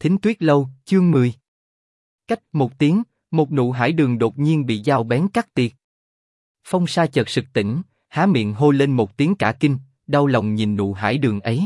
Thính Tuyết Lâu, chương 10. Cách một tiếng, một nụ hải đường đột nhiên bị dao bén cắt tiệt. Phong Sa chợt sực tỉnh, há miệng hô lên một tiếng cả kinh, đau lòng nhìn nụ hải đường ấy.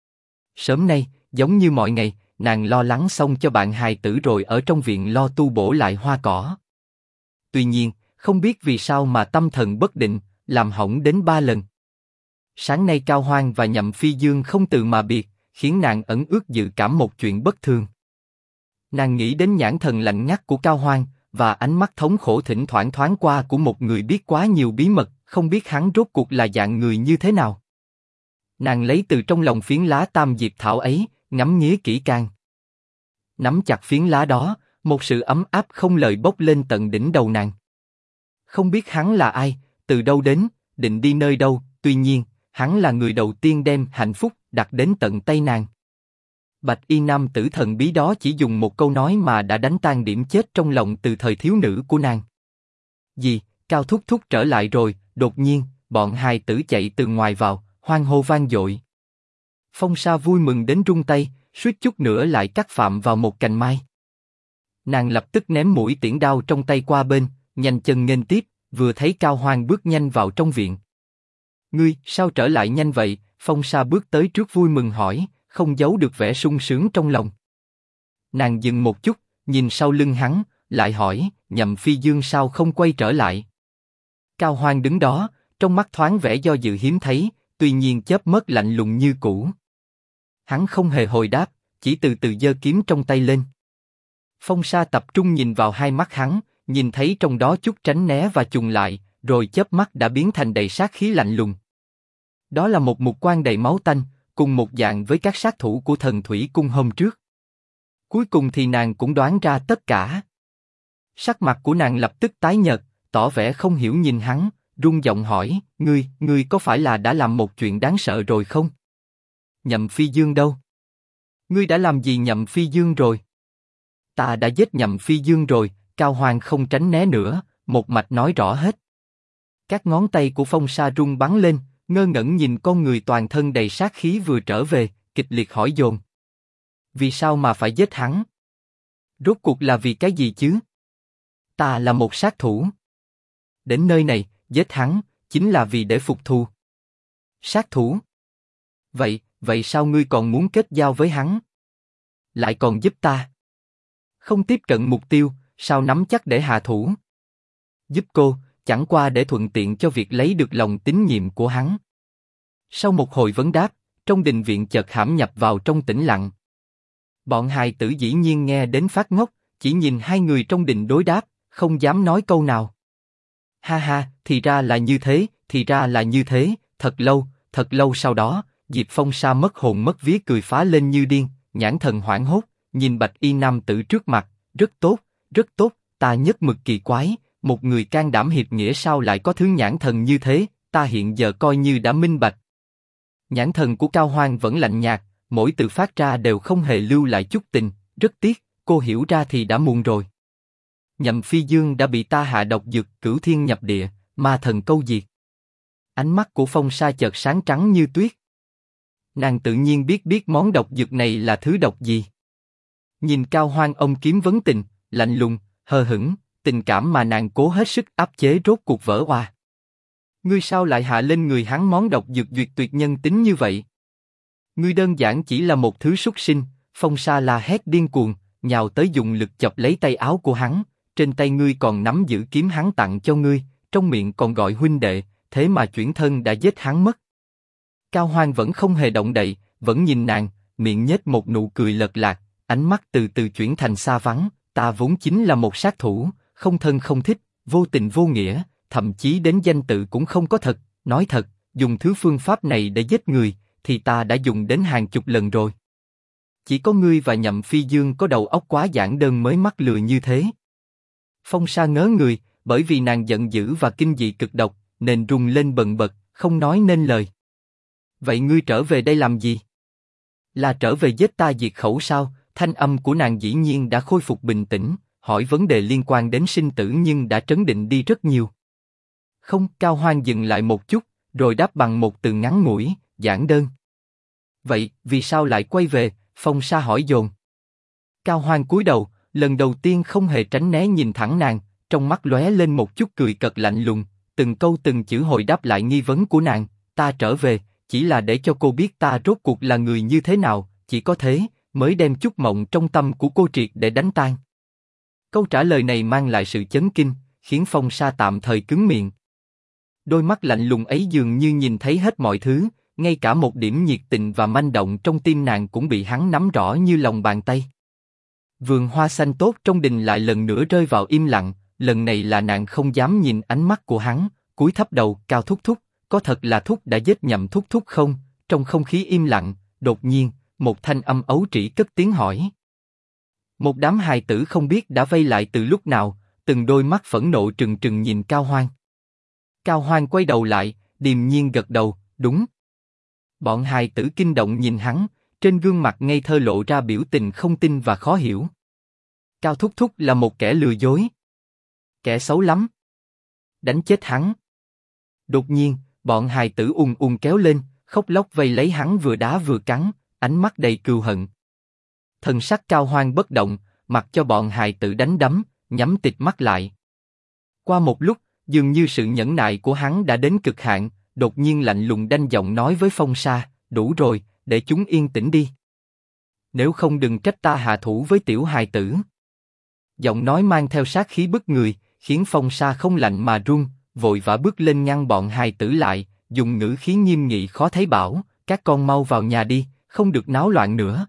Sớm nay, giống như mọi ngày, nàng lo lắng xong cho bạn hài tử rồi ở trong viện lo tu bổ lại hoa cỏ. Tuy nhiên, không biết vì sao mà tâm thần bất định, làm hỏng đến 3 lần. Sáng nay Cao Hoan và Nhậm Phi Dương không từ mà biệt, khiến nàng ẩn ước dự cảm một chuyện bất thường. Nàng nghĩ đến nhãn thần lạnh ngắt của Cao Hoan và ánh mắt thống khổ thỉnh thoảng thoáng qua của một người biết quá nhiều bí mật, không biết hắn rốt cuộc là dạng người như thế nào. Nàng lấy từ trong lòng phiến lá tam diệp thảo ấy, ngắm nghía kỹ càng. Nắm chặt phiến lá đó, một sự ấm áp không lời bốc lên tận đỉnh đầu nàng. Không biết hắn là ai, từ đâu đến, định đi nơi đâu, tuy nhiên, hắn là người đầu tiên đem hạnh phúc đặt đến tận tay nàng. Bạch y nam tử thần bí đó chỉ dùng một câu nói mà đã đánh tan điểm chết trong lòng từ thời thiếu nữ của nàng. Gì, Cao thúc thúc trở lại rồi? Đột nhiên, bọn hài tử chạy từ ngoài vào, hoan hô vang dội. Phong Sa vui mừng đến run tay, suýt chút nữa lại cắt phạm vào một cành mai. Nàng lập tức ném mũi tiễn đao trong tay qua bên, nhanh chân nghênh tiếp, vừa thấy Cao Hoan bước nhanh vào trong viện. Ngươi, sao trở lại nhanh vậy? Phong Sa bước tới trước vui mừng hỏi, không giấu được vẻ sung sướng trong lòng. Nàng dừng một chút, nhìn sau lưng hắn, lại hỏi, Nhậm Phi Dương sao không quay trở lại? Cao Hoan đứng đó, trong mắt thoáng vẻ do dự hiếm thấy, tuy nhiên chớp mắt lạnh lùng như cũ. Hắn không hề hồi đáp, chỉ từ từ giơ kiếm trong tay lên. Phong Sa tập trung nhìn vào hai mắt hắn, nhìn thấy trong đó chút tránh né và chùng lại, rồi chớp mắt đã biến thành đầy sát khí lạnh lùng. Đó là một mục quan đầy máu tanh, cùng một dạng với các sát thủ của Thần Thủy Cung hôm trước. Cuối cùng thì nàng cũng đoán ra tất cả. Sắc mặt của nàng lập tức tái nhợt, tỏ vẻ không hiểu nhìn hắn, run giọng hỏi, ngươi có phải là đã làm một chuyện đáng sợ rồi không? Nhậm Phi Dương đâu? Ngươi đã làm gì Nhậm Phi Dương rồi? Ta đã giết Nhậm Phi Dương rồi. Cao Hoan không tránh né nữa, một mạch nói rõ hết. Các ngón tay của Phong Sa rung bắn lên, ngơ ngẩn nhìn con người toàn thân đầy sát khí vừa trở về, kịch liệt hỏi dồn. Vì sao mà phải giết hắn? Rốt cuộc là vì cái gì chứ? Ta là một sát thủ. Đến nơi này, giết hắn, chính là vì để phục thù. Sát thủ? Vậy sao ngươi còn muốn kết giao với hắn? Lại còn giúp ta? Không tiếp cận mục tiêu, sao nắm chắc để hạ thủ? Giúp cô, chẳng qua để thuận tiện cho việc lấy được lòng tín nhiệm của hắn. Sau một hồi vấn đáp, trong đình viện chợt hãm nhập vào trong tĩnh lặng. Bọn hài tử dĩ nhiên nghe đến phát ngốc, chỉ nhìn hai người trong đình đối đáp, không dám nói câu nào. Ha ha, thì ra là như thế, thì ra là như thế. Thật lâu sau đó, Diệp Phong Sa mất hồn mất vía cười phá lên như điên, nhãn thần hoảng hốt, nhìn bạch y nam tử trước mặt, rất tốt, ta nhất mực kỳ quái, một người can đảm hiệp nghĩa sao lại có thứ nhãn thần như thế, ta hiện giờ coi như đã minh bạch. Nhãn thần của Cao Hoan vẫn lạnh nhạt, mỗi từ phát ra đều không hề lưu lại chút tình, rất tiếc, cô hiểu ra thì đã muộn rồi. Nhậm Phi Dương đã bị ta hạ độc dược cửu thiên nhập địa, ma thần câu diệt. Ánh mắt của Phong Sa chợt sáng trắng như tuyết. Nàng tự nhiên biết món độc dược này là thứ độc gì. Nhìn Cao Hoan ông kiếm vấn tình, lạnh lùng, hờ hững, tình cảm mà nàng cố hết sức áp chế rốt cuộc vỡ òa. Ngươi sao lại hạ lên người hắn món độc dược duyệt tuyệt nhân tính như vậy? Ngươi đơn giản chỉ là một thứ súc sinh. Phong Sa la hét điên cuồng, nhào tới dùng lực chọc lấy tay áo của hắn. Trên tay ngươi còn nắm giữ kiếm hắn tặng cho ngươi, trong miệng còn gọi huynh đệ, thế mà chuyển thân đã giết hắn mất. Cao Hoan vẫn không hề động đậy, vẫn nhìn nàng, miệng nhếch một nụ cười lật lạc, ánh mắt từ từ chuyển thành xa vắng. Ta vốn chính là một sát thủ, không thân không thích, vô tình vô nghĩa, thậm chí đến danh tự cũng không có thật. Nói thật, dùng thứ phương pháp này để giết người, thì ta đã dùng đến hàng chục lần rồi. Chỉ có ngươi và Nhậm Phi Dương có đầu óc quá giản đơn mới mắc lừa như thế. Phong Sa ngớ người, bởi vì nàng giận dữ và kinh dị cực độc, nên rung lên bần bật, không nói nên lời. Vậy ngươi trở về đây làm gì? Là trở về giết ta diệt khẩu sao? Thanh âm của nàng dĩ nhiên đã khôi phục bình tĩnh, hỏi vấn đề liên quan đến sinh tử nhưng đã trấn định đi rất nhiều. Không, Cao Hoan dừng lại một chút, rồi đáp bằng một từ ngắn ngủi, giản đơn. Vậy, vì sao lại quay về? Phong Sa hỏi dồn. Cao Hoan cúi đầu, lần đầu tiên không hề tránh né nhìn thẳng nàng, trong mắt lóe lên một chút cười cợt lạnh lùng, từng câu từng chữ hồi đáp lại nghi vấn của nàng. Ta trở về, chỉ là để cho cô biết ta rốt cuộc là người như thế nào, chỉ có thế mới đem chút mộng trong tâm của cô triệt để đánh tan. Câu trả lời này mang lại sự chấn kinh, khiến Phong Sa tạm thời cứng miệng. Đôi mắt lạnh lùng ấy dường như nhìn thấy hết mọi thứ, ngay cả một điểm nhiệt tình và manh động trong tim nàng cũng bị hắn nắm rõ như lòng bàn tay. Vườn hoa xanh tốt trong đình lại lần nữa rơi vào im lặng, lần này là nàng không dám nhìn ánh mắt của hắn, cúi thấp đầu. Cao thúc thúc, có thật là thúc đã giết nhậm thúc thúc không? Trong không khí im lặng, đột nhiên, một thanh âm ấu trĩ cất tiếng hỏi. Một đám hài tử không biết đã vây lại từ lúc nào, từng đôi mắt phẫn nộ trừng trừng nhìn Cao Hoan. Cao Hoan quay đầu lại, điềm nhiên gật đầu, đúng. Bọn hài tử kinh động nhìn hắn, trên gương mặt ngây thơ lộ ra biểu tình không tin và khó hiểu. Cao thúc thúc là một kẻ lừa dối. Kẻ xấu lắm. Đánh chết hắn. Đột nhiên, bọn hài tử ùn ùn kéo lên, khóc lóc vây lấy hắn vừa đá vừa cắn, ánh mắt đầy cừu hận. Thần sắc Cao Hoan bất động, mặc cho bọn hài tử đánh đấm, nhắm tịt mắt lại. Qua một lúc, dường như sự nhẫn nại của hắn đã đến cực hạn, đột nhiên lạnh lùng đanh giọng nói với Phong Sa, đủ rồi, để chúng yên tĩnh đi. Nếu không đừng trách ta hạ thủ với tiểu hài tử. Giọng nói mang theo sát khí bức người, khiến Phong Sa không lạnh mà run, vội vã bước lên ngăn bọn hài tử lại, dùng ngữ khí nghiêm nghị khó thấy bảo, các con mau vào nhà đi, không được náo loạn nữa.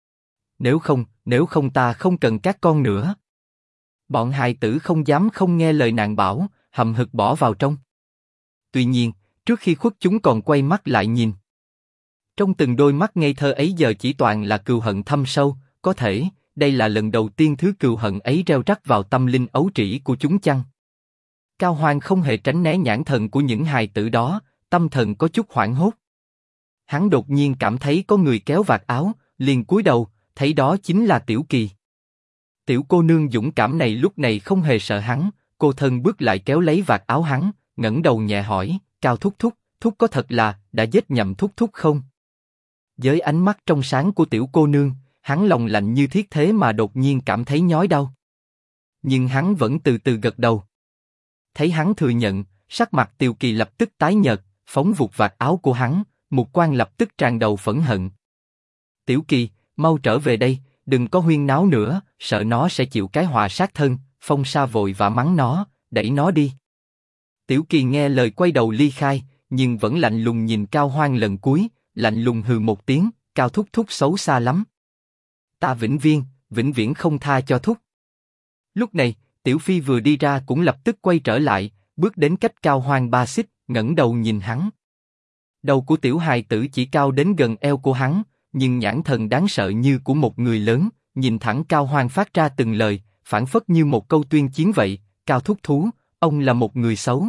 Nếu không ta không cần các con nữa. Bọn hài tử không dám không nghe lời nàng bảo, hậm hực bỏ vào trong. Tuy nhiên, trước khi khuất chúng còn quay mắt lại nhìn. Trong từng đôi mắt ngây thơ ấy giờ chỉ toàn là cừu hận thâm sâu, có thể, đây là lần đầu tiên thứ cừu hận ấy reo rắc vào tâm linh ấu trĩ của chúng chăng? Cao Hoan không hề tránh né nhãn thần của những hài tử đó, tâm thần có chút hoảng hốt. Hắn đột nhiên cảm thấy có người kéo vạt áo, liền cúi đầu, thấy đó chính là Tiểu Kỳ. Tiểu cô nương dũng cảm này lúc này không hề sợ hắn, cô thân bước lại kéo lấy vạt áo hắn, ngẩng đầu nhẹ hỏi, Cao thúc thúc, thúc có thật là đã giết nhậm thúc thúc không? Với ánh mắt trong sáng của tiểu cô nương, hắn lòng lạnh như thiết thế mà đột nhiên cảm thấy nhói đau. Nhưng hắn vẫn từ từ gật đầu. Thấy hắn thừa nhận, sắc mặt Tiểu Kỳ lập tức tái nhợt, phóng vụt vạt áo của hắn, mục quan lập tức tràn đầu phẫn hận. Tiểu Kỳ, mau trở về đây, đừng có huyên náo nữa, sợ nó sẽ chịu cái họa sát thân. Phong Sa vội vã mắng nó, đẩy nó đi. Tiểu Kỳ nghe lời quay đầu ly khai, nhưng vẫn lạnh lùng nhìn Cao Hoan lần cuối, lạnh lùng hừ một tiếng, Cao thúc thúc xấu xa lắm. Ta vĩnh viễn không tha cho thúc. Lúc này, Tiểu Phi vừa đi ra cũng lập tức quay trở lại, bước đến cách Cao Hoan 3 xích, ngẩng đầu nhìn hắn. Đầu của tiểu hài tử chỉ cao đến gần eo của hắn, nhưng nhãn thần đáng sợ như của một người lớn, nhìn thẳng Cao Hoan phát ra từng lời, phảng phất như một câu tuyên chiến vậy. Cao thúc thú, ông là một người xấu.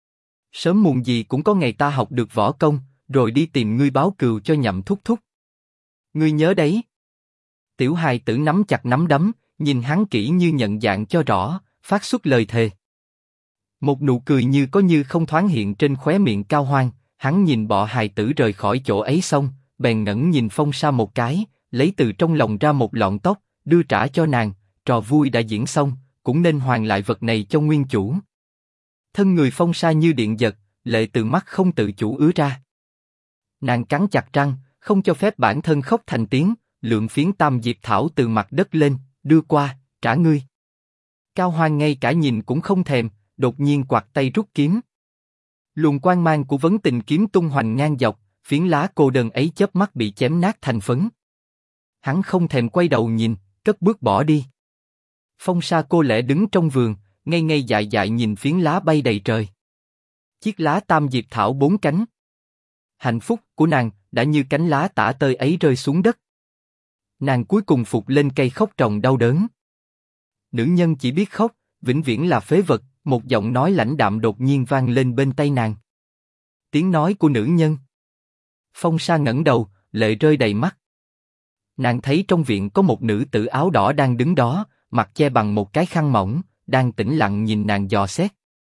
Sớm muộn gì cũng có ngày ta học được võ công, rồi đi tìm ngươi báo cừu cho nhậm thúc thúc. Ngươi nhớ đấy. Tiểu hài tử nắm chặt nắm đấm, nhìn hắn kỹ như nhận dạng cho rõ, phát xuất lời thề. Một nụ cười như có như không thoáng hiện trên khóe miệng Cao Hoan, hắn nhìn bọ hài tử rời khỏi chỗ ấy xong, bèn ngẩng nhìn Phong Sa một cái, lấy từ trong lòng ra một lọn tóc, đưa trả cho nàng. Trò vui đã diễn xong, cũng nên hoàn lại vật này cho nguyên chủ. Thân người Phong Sa như điện giật, lệ từ mắt không tự chủ ứa ra. Nàng cắn chặt răng, không cho phép bản thân khóc thành tiếng, lượm phiến tam diệp thảo từ mặt đất lên, đưa qua, trả ngươi. Cao Hoan ngay cả nhìn cũng không thèm, đột nhiên quạt tay rút kiếm. Luồng quang mang của vấn tình kiếm tung hoành ngang dọc, phiến lá cô đơn ấy chớp mắt bị chém nát thành phấn. Hắn không thèm quay đầu nhìn, cất bước bỏ đi. Phong Sa cô lẻ đứng trong vườn, ngây ngây dại dại nhìn phiến lá bay đầy trời. Chiếc lá tam diệp thảo 4 cánh. Hạnh phúc của nàng đã như cánh lá tả tơi ấy rơi xuống đất. Nàng cuối cùng phục lên cây khóc ròng đau đớn. Nữ nhân chỉ biết khóc, vĩnh viễn là phế vật. Một giọng nói lãnh đạm đột nhiên vang lên bên tai nàng. Tiếng nói của nữ nhân. Phong Sa ngẩng đầu, lệ rơi đầy mắt. Nàng thấy trong viện có một nữ tử áo đỏ đang đứng đó, mặt che bằng một cái khăn mỏng, đang tĩnh lặng nhìn nàng dò xét.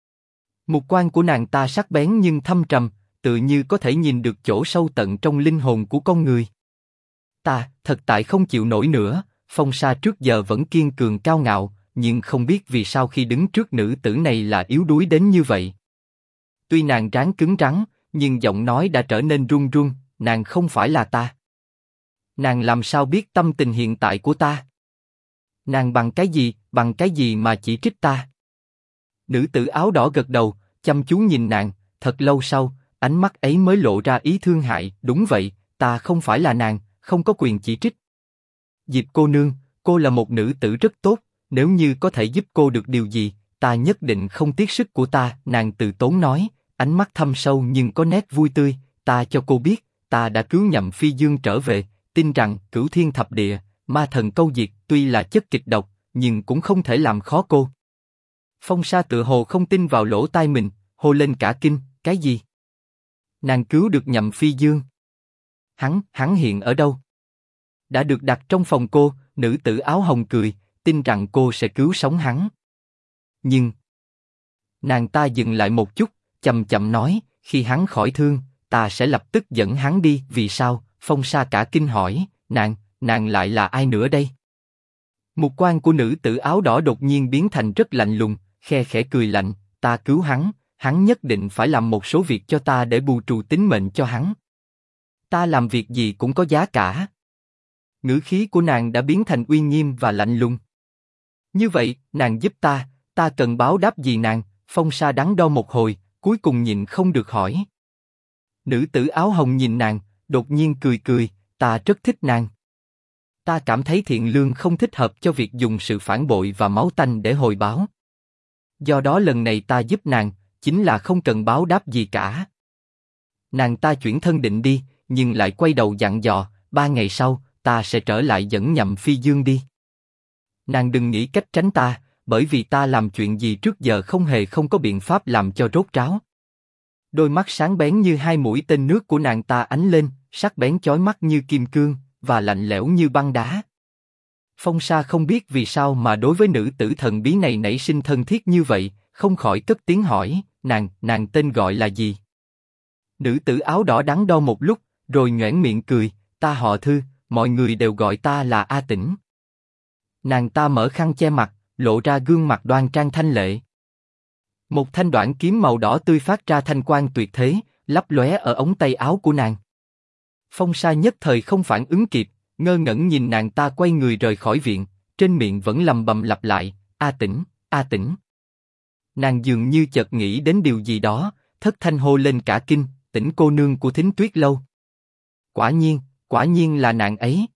Mục quan của nàng ta sắc bén nhưng thâm trầm, tự như có thể nhìn được chỗ sâu tận trong linh hồn của con người. Ta thật tại không chịu nổi nữa. Phong Sa trước giờ vẫn kiên cường cao ngạo, nhưng không biết vì sao khi đứng trước nữ tử này là yếu đuối đến như vậy. Tuy nàng trán cứng rắn, nhưng giọng nói đã trở nên run run, nàng không phải là ta. Nàng làm sao biết tâm tình hiện tại của ta? Nàng bằng cái gì mà chỉ trích ta? Nữ tử áo đỏ gật đầu, chăm chú nhìn nàng, thật lâu sau, ánh mắt ấy mới lộ ra ý thương hại. Đúng vậy, ta không phải là nàng, không có quyền chỉ trích. Diệp cô nương, cô là một nữ tử rất tốt, nếu như có thể giúp cô được điều gì, ta nhất định không tiếc sức của ta. Nàng từ tốn nói, ánh mắt thâm sâu nhưng có nét vui tươi. Ta cho cô biết, ta đã cứu Nhậm Phi Dương trở về, tin rằng Cửu Thiên Thập Địa, ma thần câu diệt tuy là chất kịch độc, nhưng cũng không thể làm khó cô. Phong Sa tựa hồ không tin vào lỗ tai mình, hô lên cả kinh, cái gì? Nàng cứu được Nhậm Phi Dương? Hắn hiện ở đâu? Đã được đặt trong phòng cô. Nữ tử áo hồng cười, tin rằng cô sẽ cứu sống hắn. Nhưng nàng ta dừng lại một chút, chậm chậm nói, khi hắn khỏi thương, ta sẽ lập tức dẫn hắn đi. Vì sao? Phong Sa cả kinh hỏi, nàng lại là ai nữa đây? Mục quan của nữ tử áo đỏ đột nhiên biến thành rất lạnh lùng, khe khẽ cười lạnh, ta cứu hắn nhất định phải làm một số việc cho ta để bù trù tính mệnh cho hắn. Ta làm việc gì cũng có giá cả. Ngữ khí của nàng đã biến thành uy nghiêm và lạnh lùng. Như vậy, nàng giúp ta cần báo đáp gì nàng? Phong Sa đắn đo một hồi, cuối cùng nhịn không được hỏi. Nữ tử áo hồng nhìn nàng, đột nhiên cười, ta rất thích nàng. Ta cảm thấy thiện lương không thích hợp cho việc dùng sự phản bội và máu tanh để hồi báo. Do đó lần này ta giúp nàng, chính là không cần báo đáp gì cả. Nàng ta chuyển thân định đi, nhưng lại quay đầu dặn dò, 3 ngày sau, ta sẽ trở lại dẫn Nhậm Phi Dương đi. Nàng đừng nghĩ cách tránh ta, bởi vì ta làm chuyện gì trước giờ không có biện pháp làm cho rốt ráo. Đôi mắt sáng bén như hai mũi tên nước của nàng ta ánh lên, sắc bén chói mắt như kim cương, và lạnh lẽo như băng đá. Phong Sa không biết vì sao mà đối với nữ tử thần bí này nảy sinh thân thiết như vậy, không khỏi cất tiếng hỏi, nàng tên gọi là gì? Nữ tử áo đỏ đắn đo một lúc, rồi nhoẻn miệng cười, ta họ Thư, mọi người đều gọi ta là A Tĩnh. Nàng ta mở khăn che mặt, lộ ra gương mặt đoan trang thanh lệ. Một thanh đoản kiếm màu đỏ tươi phát ra thanh quang tuyệt thế, lấp lóe ở ống tay áo của nàng. Phong Sa nhất thời không phản ứng kịp, ngơ ngẩn nhìn nàng ta quay người rời khỏi viện, trên miệng vẫn lầm bầm lặp lại, A Tĩnh, A Tĩnh. Nàng dường như chợt nghĩ đến điều gì đó, thất thanh hô lên cả kinh, Tĩnh cô nương của Thính Tuyết lâu. Quả nhiên là nàng ấy.